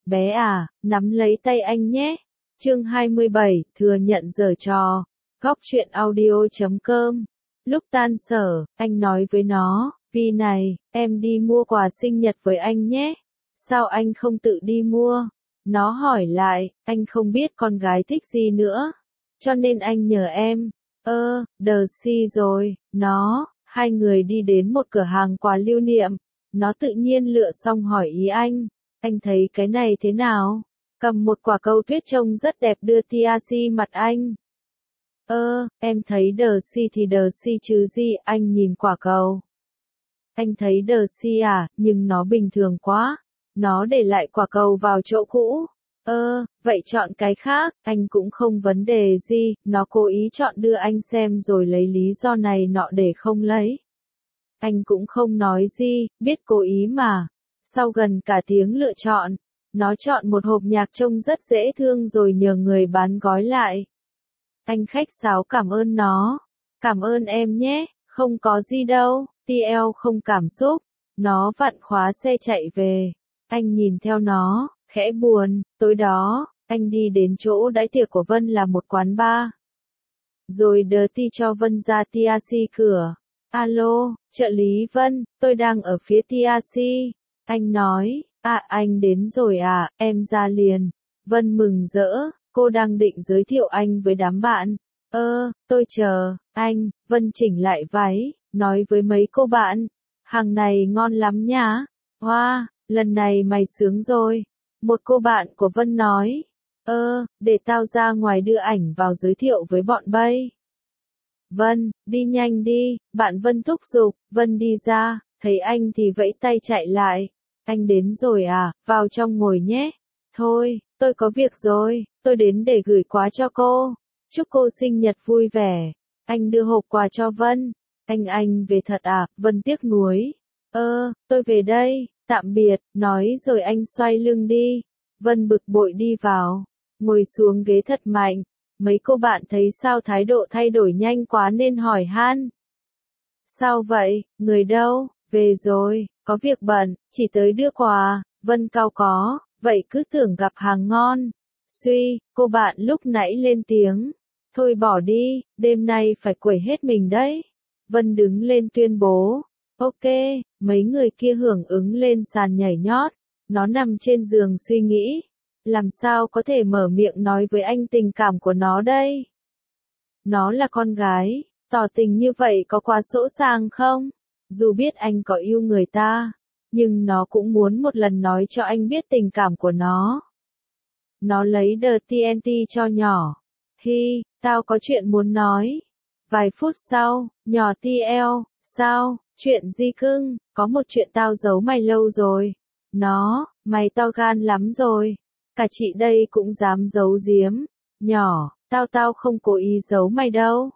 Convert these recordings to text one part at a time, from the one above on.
bé à, nắm lấy tay anh nhé. Chương 27, thừa nhận giở trò. Góc truyện audio.com. Lúc tan sở, anh nói với nó, Vi này, em đi mua quà sinh nhật với anh nhé. Sao anh không tự đi mua? Nó hỏi lại, anh không biết con gái thích gì nữa. Cho nên anh nhờ em. Đờ si rồi, hai người đi đến một cửa hàng quà lưu niệm. Nó tự nhiên lựa xong hỏi ý anh thấy cái này thế nào? Cầm một quả cầu tuyết trông rất đẹp đưa Tiazi mặt anh. Em thấy đờ si thì đờ si chứ gì, anh nhìn quả cầu. Anh thấy đờ si à, nhưng nó bình thường quá. Nó để lại quả cầu vào chỗ cũ. Vậy chọn cái khác, anh cũng không vấn đề gì, nó cố ý chọn đưa anh xem rồi lấy lý do này nọ để không lấy. Anh cũng không nói gì, biết cố ý mà. Sau gần cả tiếng lựa chọn, nó chọn một hộp nhạc trông rất dễ thương rồi nhờ người bán gói lại. Anh khách sáo cảm ơn nó. Cảm ơn em nhé, không có gì đâu, TL không cảm xúc. Nó vặn khóa xe chạy về. Anh nhìn theo nó, khẽ buồn. Tối đó, anh đi đến chỗ đãi tiệc của Vân là một quán bar. Rồi Dirty cho Vân ra Tiazi cửa. Alo, trợ lý Vân, tôi đang ở phía Tiazi. Anh nói, anh đến rồi à, em ra liền. Vân mừng rỡ, cô đang định giới thiệu anh với đám bạn. Tôi chờ, anh. Vân chỉnh lại váy, nói với mấy cô bạn. Hàng này ngon lắm nhá. Wow, lần này mày sướng rồi. Một cô bạn của Vân nói. Để tao ra ngoài đưa ảnh vào giới thiệu với bọn bay. Vân, đi nhanh đi, bạn Vân thúc giục. Vân đi ra, thấy anh thì vẫy tay chạy lại. Anh đến rồi à, vào trong ngồi nhé. Thôi, tôi có việc rồi, tôi đến để gửi quà cho cô. Chúc cô sinh nhật vui vẻ. Anh đưa hộp quà cho Vân. Anh về thật à, Vân tiếc nuối. Tôi về đây, tạm biệt, nói rồi anh xoay lưng đi. Vân bực bội đi vào, ngồi xuống ghế thật mạnh. Mấy cô bạn thấy sao thái độ thay đổi nhanh quá nên hỏi han. Sao vậy, người đâu? Về rồi, có việc bận, chỉ tới đưa quà. Vân cau có, vậy cứ tưởng gặp hàng ngon. Suy, cô bạn lúc nãy lên tiếng. Thôi bỏ đi, đêm nay phải quẩy hết mình đấy. Vân đứng lên tuyên bố. Ok, mấy người kia hưởng ứng lên sàn nhảy nhót. Nó nằm trên giường suy nghĩ. Làm sao có thể mở miệng nói với anh tình cảm của nó đây? Nó là con gái, tỏ tình như vậy có quá sỗ sàng không? Dù biết anh có yêu người ta, nhưng nó cũng muốn một lần nói cho anh biết tình cảm của nó. Nó lấy The TNT cho nhỏ. Hi, tao có chuyện muốn nói. Vài phút sau, nhỏ TL, sao, chuyện gì cưng, có một chuyện tao giấu mày lâu rồi. Mày to gan lắm rồi. Cả chị đây cũng dám giấu giếm. Nhỏ, tao không cố ý giấu mày đâu.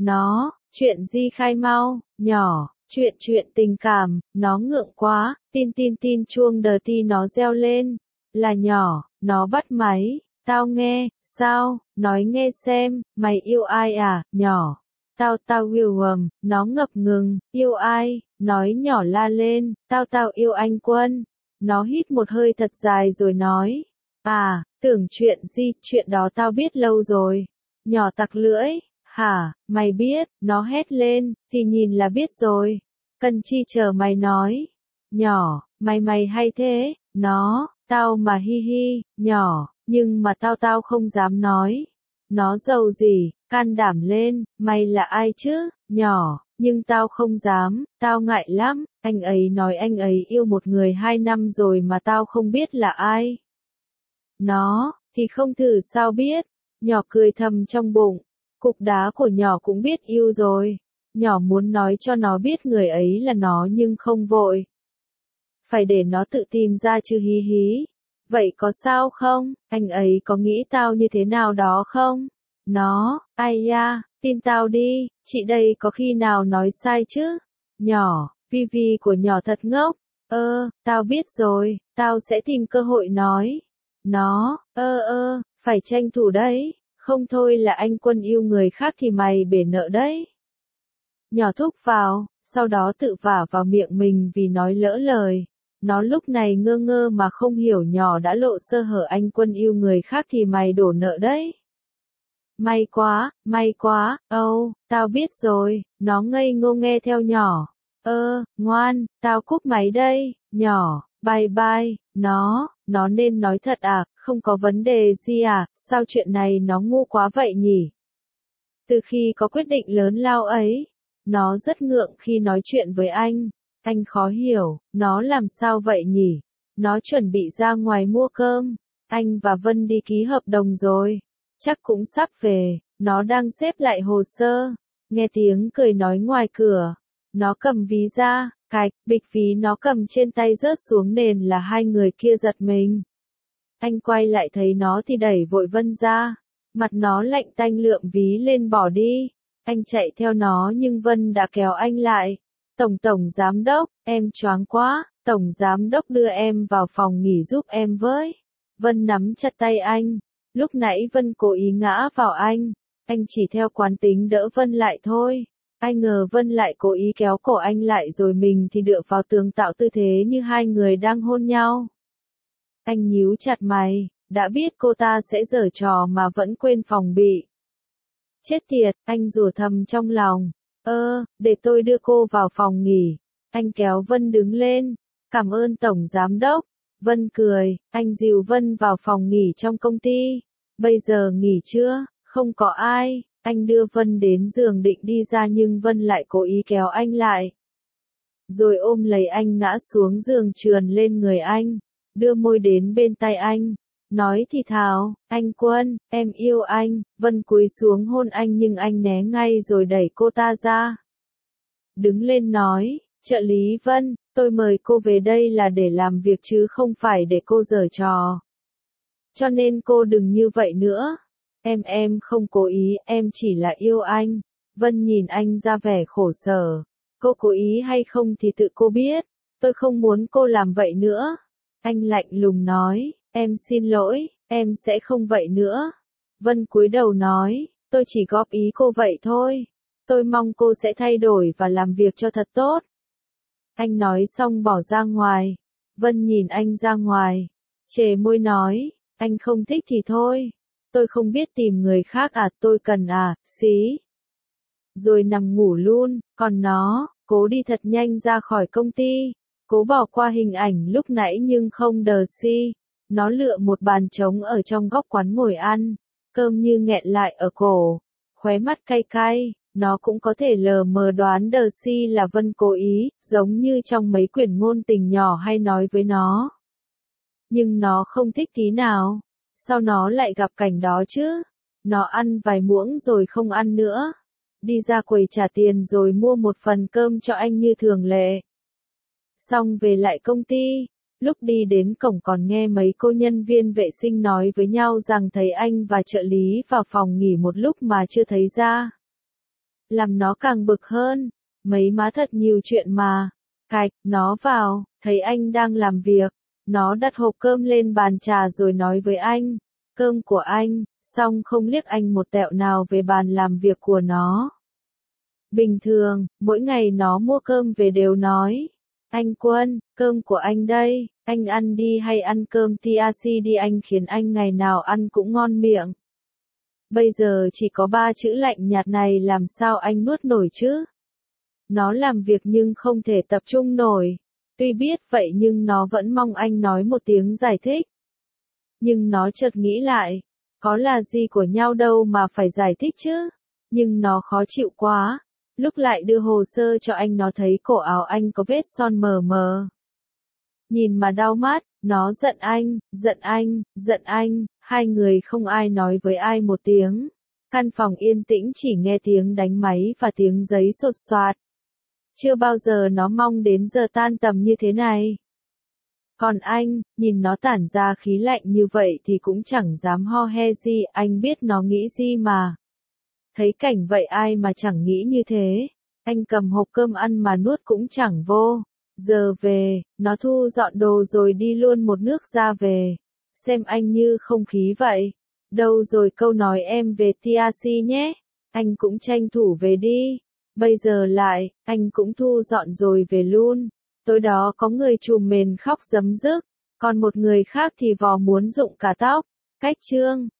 Chuyện gì khai mau, nhỏ, chuyện tình cảm, nó ngượng quá, tin chuông Dirty nó reo lên. Là nhỏ, nó bắt máy, tao nghe, sao, nói nghe xem, mày yêu ai à, nhỏ. Tao yêu nó ngập ngừng, yêu ai, nói nhỏ la lên, tao yêu anh Quân. Nó hít một hơi thật dài rồi nói. Tưởng chuyện gì, chuyện đó tao biết lâu rồi. Nhỏ tặc lưỡi, hả, mày biết, nó hét lên, thì nhìn là biết rồi. Cần chi chờ mày nói. Nhỏ, mày hay thế, tao mà hi hi, nhỏ, nhưng mà tao không dám nói. Nó giàu gì, can đảm lên, mày là ai chứ, nhỏ, nhưng tao không dám, tao ngại lắm, anh ấy nói anh ấy yêu một người 2 năm rồi mà tao không biết là ai. Nó, thì không thử sao biết, nhỏ cười thầm trong bụng, cục đá của nhỏ cũng biết yêu rồi. Nhỏ muốn nói cho nó biết người ấy là nó nhưng không vội. Phải để nó tự tìm ra chứ hí hí. Vậy có sao không, anh ấy có nghĩ tao như thế nào đó không? Ai da, tin tao đi, chị đây có khi nào nói sai chứ? Nhỏ, Vi của nhỏ thật ngốc. Tao biết rồi, tao sẽ tìm cơ hội nói. Phải tranh thủ đấy, không thôi là anh Quân yêu người khác thì mày bể nợ đấy. Nhỏ thúc vào, sau đó tự vả vào miệng mình vì nói lỡ lời. Nó lúc này ngơ ngơ mà không hiểu nhỏ đã lộ sơ hở anh Quân yêu người khác thì mày đổ nợ đấy. May quá, tao biết rồi, nó ngây ngô nghe theo nhỏ. Ngoan, tao cúp máy đây, nhỏ, bye bye, nó nên nói thật à, không có vấn đề gì à, sao chuyện này nó ngu quá vậy nhỉ? Từ khi có quyết định lớn lao ấy, nó rất ngượng khi nói chuyện với anh khó hiểu, nó làm sao vậy nhỉ? Nó chuẩn bị ra ngoài mua cơm, anh và Vân đi ký hợp đồng rồi, chắc cũng sắp về, nó đang xếp lại hồ sơ, nghe tiếng cười nói ngoài cửa, nó cầm ví ra, cạch, bịch ví nó cầm trên tay rớt xuống nền là hai người kia giật mình. Anh quay lại thấy nó thì đẩy vội Vân ra, mặt nó lạnh tanh lượm ví lên bỏ đi, anh chạy theo nó nhưng Vân đã kéo anh lại. Tổng giám đốc, em choáng quá, tổng giám đốc đưa em vào phòng nghỉ giúp em với. Vân nắm chặt tay anh, lúc nãy Vân cố ý ngã vào anh chỉ theo quán tính đỡ Vân lại thôi. Ai ngờ Vân lại cố ý kéo cổ anh lại rồi mình thì dựa vào tường tạo tư thế như hai người đang hôn nhau. Anh nhíu chặt mày, đã biết cô ta sẽ giở trò mà vẫn quên phòng bị. Chết tiệt, anh rủa thầm trong lòng. Để tôi đưa cô vào phòng nghỉ. Anh kéo Vân đứng lên. Cảm ơn Tổng Giám Đốc. Vân cười, anh dìu Vân vào phòng nghỉ trong công ty. Bây giờ nghỉ chưa? Không có ai. Anh đưa Vân đến giường định đi ra nhưng Vân lại cố ý kéo anh lại. Rồi ôm lấy anh ngã xuống giường trườn lên người anh. Đưa môi đến bên tai anh. Nói thì thào, anh Quân, em yêu anh. Vân cúi xuống hôn anh nhưng anh né ngay rồi đẩy cô ta ra. Đứng lên nói, trợ lý Vân, tôi mời cô về đây là để làm việc chứ không phải để cô giở trò. Cho nên cô đừng như vậy nữa. Em không cố ý, em chỉ là yêu anh. Vân nhìn anh ra vẻ khổ sở. Cô cố ý hay không thì tự cô biết. Tôi không muốn cô làm vậy nữa. Anh lạnh lùng nói, em xin lỗi, em sẽ không vậy nữa. Vân cúi đầu nói, tôi chỉ góp ý cô vậy thôi. Tôi mong cô sẽ thay đổi và làm việc cho thật tốt. Anh nói xong bỏ ra ngoài. Vân nhìn anh ra ngoài. Chề môi nói, anh không thích thì thôi. Tôi không biết tìm người khác à, tôi cần à, xí. Rồi nằm ngủ luôn, còn nó, cố đi thật nhanh ra khỏi công ty. Cố bỏ qua hình ảnh lúc nãy nhưng không đờ si. Nó lựa một bàn trống ở trong góc quán ngồi ăn. Cơm như nghẹn lại ở cổ. Khóe mắt cay cay. Nó cũng có thể lờ mờ đoán đờ si là Vân cố ý, giống như trong mấy quyển ngôn tình nhỏ hay nói với nó. Nhưng nó không thích tí nào. Sao nó lại gặp cảnh đó chứ? Nó ăn vài muỗng rồi không ăn nữa. Đi ra quầy trả tiền rồi mua một phần cơm cho anh như thường lệ. Xong về lại công ty, lúc đi đến cổng còn nghe mấy cô nhân viên vệ sinh nói với nhau rằng thấy anh và trợ lý vào phòng nghỉ một lúc mà chưa thấy ra. Làm nó càng bực hơn, mấy má thật nhiều chuyện mà. Cạch, nó vào, thấy anh đang làm việc, nó đặt hộp cơm lên bàn trà rồi nói với anh, cơm của anh, xong không liếc anh một tẹo nào về bàn làm việc của nó. Bình thường, mỗi ngày nó mua cơm về đều nói, anh Quân, cơm của anh đây, anh ăn đi hay ăn cơm TRC đi, anh khiến anh ngày nào ăn cũng ngon miệng. Bây giờ chỉ có 3 chữ lạnh nhạt này làm sao anh nuốt nổi chứ? Nó làm việc nhưng không thể tập trung nổi. Tuy biết vậy nhưng nó vẫn mong anh nói một tiếng giải thích. Nhưng nó chợt nghĩ lại, có là gì của nhau đâu mà phải giải thích chứ? Nhưng nó khó chịu quá. Lúc lại đưa hồ sơ cho anh nó thấy cổ áo anh có vết son mờ mờ. Nhìn mà đau mắt, nó giận anh, hai người không ai nói với ai một tiếng. Căn phòng yên tĩnh chỉ nghe tiếng đánh máy và tiếng giấy sột soạt. Chưa bao giờ nó mong đến giờ tan tầm như thế này. Còn anh, nhìn nó tản ra khí lạnh như vậy thì cũng chẳng dám ho he gì, anh biết nó nghĩ gì mà. Thấy cảnh vậy ai mà chẳng nghĩ như thế. Anh cầm hộp cơm ăn mà nuốt cũng chẳng vô. Giờ về, nó thu dọn đồ rồi đi luôn một nước ra về. Xem anh như không khí vậy. Đâu rồi câu nói em về TRC nhé. Anh cũng tranh thủ về đi. Bây giờ lại, anh cũng thu dọn rồi về luôn. Tối đó có người trùm mền khóc rấm rức, còn một người khác thì vò muốn rụng cả tóc. Cách chương